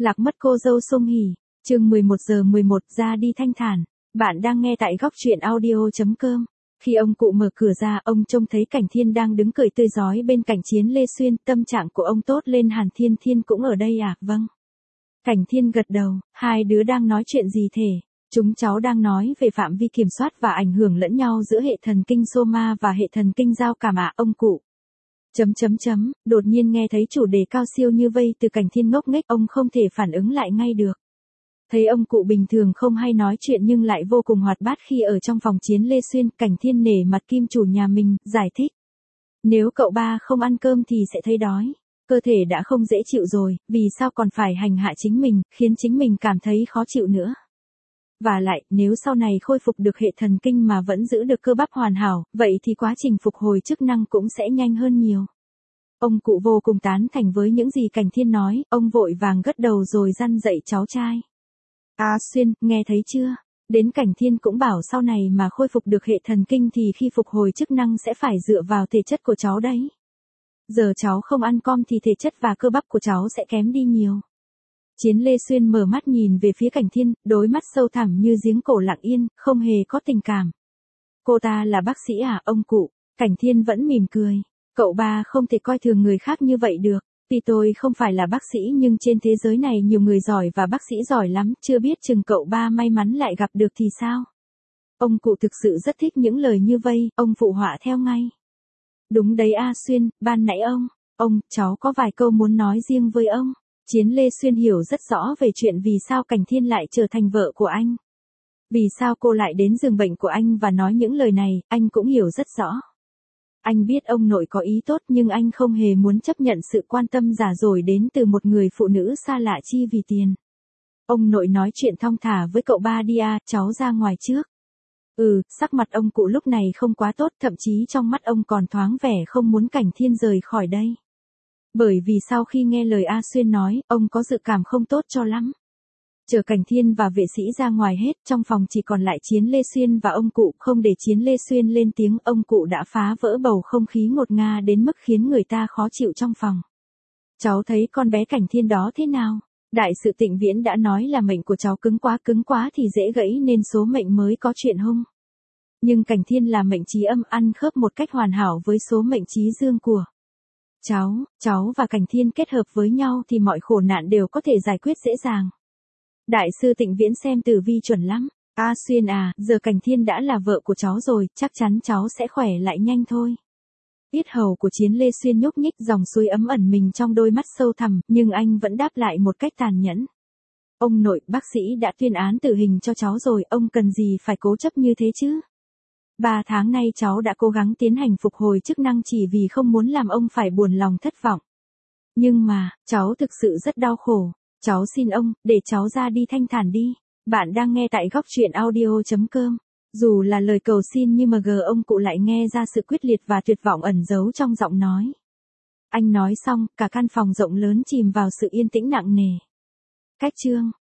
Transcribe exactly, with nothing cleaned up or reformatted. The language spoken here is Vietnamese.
Lạc mất cô dâu Song Hỷ, chương mười một giờ mười một ra đi thanh thản. Bạn đang nghe tại góc truyện audio.com. Khi ông cụ mở cửa ra, ông trông thấy Cảnh Thiên đang đứng cười tươi rói bên cạnh Chiến Lê Xuyên, tâm trạng của ông tốt lên hẳn. Thiên Thiên cũng ở đây à? Vâng. Cảnh Thiên gật đầu, hai đứa đang nói chuyện gì thế? Chúng cháu đang nói về phạm vi kiểm soát và ảnh hưởng lẫn nhau giữa hệ thần kinh soma và hệ thần kinh giao cảm ạ, ông cụ. Chấm chấm chấm, đột nhiên nghe thấy chủ đề cao siêu như vây từ Cảnh Thiên ngốc nghếch, ông không thể phản ứng lại ngay được. Thấy ông cụ bình thường không hay nói chuyện nhưng lại vô cùng hoạt bát khi ở trong phòng Chiến Lê Xuyên, Cảnh Thiên nể mặt kim chủ nhà mình, giải thích. Nếu cậu ba không ăn cơm thì sẽ thấy đói. Cơ thể đã không dễ chịu rồi, vì sao còn phải hành hạ chính mình, khiến chính mình cảm thấy khó chịu nữa. Và lại, nếu sau này khôi phục được hệ thần kinh mà vẫn giữ được cơ bắp hoàn hảo, vậy thì quá trình phục hồi chức năng cũng sẽ nhanh hơn nhiều. Ông cụ vô cùng tán thành với những gì Cảnh Thiên nói, ông vội vàng gật đầu rồi răn dạy cháu trai. À Xuyên, nghe thấy chưa? Đến Cảnh Thiên cũng bảo sau này mà khôi phục được hệ thần kinh thì khi phục hồi chức năng sẽ phải dựa vào thể chất của cháu đấy. Giờ cháu không ăn cơm thì thể chất và cơ bắp của cháu sẽ kém đi nhiều. Chiến Lê Xuyên mở mắt nhìn về phía Cảnh Thiên, đôi mắt sâu thẳm như giếng cổ lặng yên, không hề có tình cảm. Cô ta là bác sĩ à, ông cụ? Cảnh Thiên vẫn mỉm cười. Cậu ba không thể coi thường người khác như vậy được. Tuy tôi không phải là bác sĩ nhưng trên thế giới này nhiều người giỏi và bác sĩ giỏi lắm, chưa biết chừng cậu ba may mắn lại gặp được thì sao? Ông cụ thực sự rất thích những lời như vây, ông phụ họa theo ngay. Đúng đấy A Xuyên, ban nãy ông, ông, cháu có vài câu muốn nói riêng với ông. Chiến Lê Xuyên hiểu rất rõ về chuyện vì sao Cảnh Thiên lại trở thành vợ của anh. Vì sao cô lại đến giường bệnh của anh và nói những lời này, anh cũng hiểu rất rõ. Anh biết ông nội có ý tốt nhưng anh không hề muốn chấp nhận sự quan tâm giả dối đến từ một người phụ nữ xa lạ chi vì tiền. Ông nội nói chuyện thong thả với cậu ba đi à, cháu ra ngoài trước. Ừ, sắc mặt ông cụ lúc này không quá tốt, thậm chí trong mắt ông còn thoáng vẻ không muốn Cảnh Thiên rời khỏi đây. Bởi vì sau khi nghe lời A Xuyên nói, ông có dự cảm không tốt cho lắm. Chờ Cảnh Thiên và vệ sĩ ra ngoài hết, trong phòng chỉ còn lại Chiến Lê Xuyên và ông cụ, không để Chiến Lê Xuyên lên tiếng, ông cụ đã phá vỡ bầu không khí ngột nga đến mức khiến người ta khó chịu trong phòng. Cháu thấy con bé Cảnh Thiên đó thế nào? Đại sự Tịnh Viễn đã nói là mệnh của cháu cứng quá cứng quá thì dễ gãy nên số mệnh mới có chuyện hung. Nhưng Cảnh Thiên là mệnh trí âm, ăn khớp một cách hoàn hảo với số mệnh trí dương của cháu, cháu và Cảnh Thiên kết hợp với nhau thì mọi khổ nạn đều có thể giải quyết dễ dàng. Đại sư Tịnh Viễn xem tử vi chuẩn lắm. A Xuyên à, giờ Cảnh Thiên đã là vợ của cháu rồi, chắc chắn cháu sẽ khỏe lại nhanh thôi. Yết hầu của Chiến Lê Xuyên nhúc nhích, dòng suối ấm ẩn mình trong đôi mắt sâu thẳm, nhưng anh vẫn đáp lại một cách tàn nhẫn. Ông nội, bác sĩ đã tuyên án tử hình cho cháu rồi, ông cần gì phải cố chấp như thế chứ? Ba tháng nay cháu đã cố gắng tiến hành phục hồi chức năng chỉ vì không muốn làm ông phải buồn lòng thất vọng. Nhưng mà, cháu thực sự rất đau khổ. Cháu xin ông, để cháu ra đi thanh thản đi. Bạn đang nghe tại góc truyện audio.com. Dù là lời cầu xin nhưng mà gờ ông cụ lại nghe ra sự quyết liệt và tuyệt vọng ẩn giấu trong giọng nói. Anh nói xong, cả căn phòng rộng lớn chìm vào sự yên tĩnh nặng nề. Cách chương